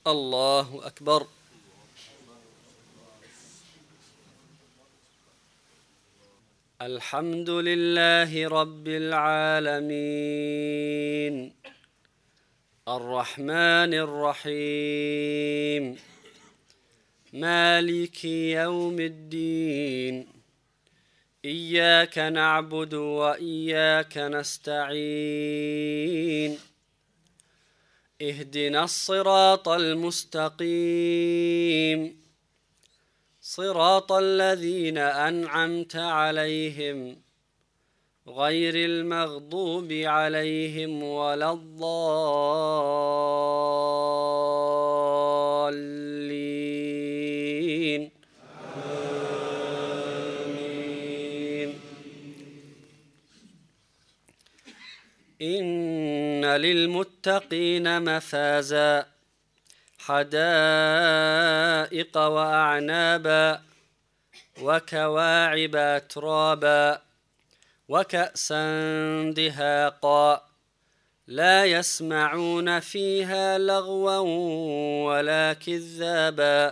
الله أكبر. الحمد لله رب العالمين الرحمن الرحيم مالك يوم الدين إياك نعبد وإياك نستعين اهدنا الصراط المستقيم صراط الذين أنعمت عليهم غير المغضوب عليهم ولا الضالين آمين. إن للمتقين مفازا حدائق وأعنابا وكواعب أترابا وكأسا دهاقا لا يسمعون فيها لغوا ولا كذابا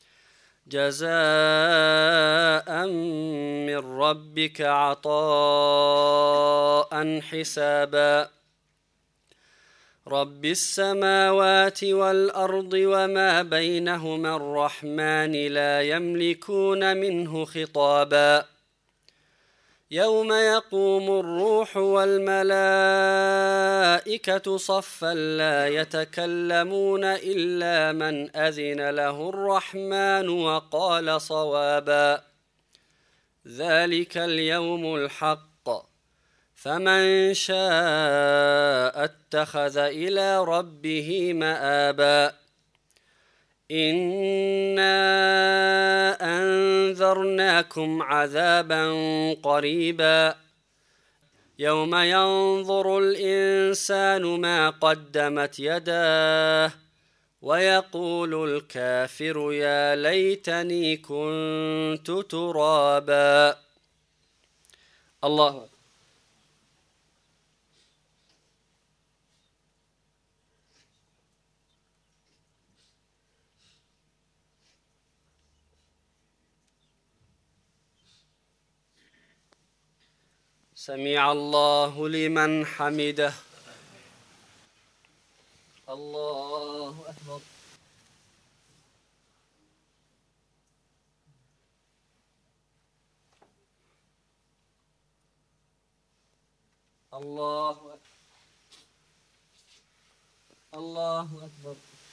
جزاء من ربك عطاء حسابا رب السماوات والأرض وما بينهما الرحمن لا يملكون منه خطابا يوم يقوم الروح والملائكة صفا لا يتكلمون إلا من أذن له الرحمن وقال صوابا ذلك اليوم الحق فمن شاء اتخذ إلى ربه مآبا إنا أنذرناكم عذابا قريبا يوم ينظر الإنسان ما قدمت يداه ويقول الكافر يا ليتني كنت ترابا. الله سمع الله لمن حمده. الله أكبر. الله أكبر. الله أكبر.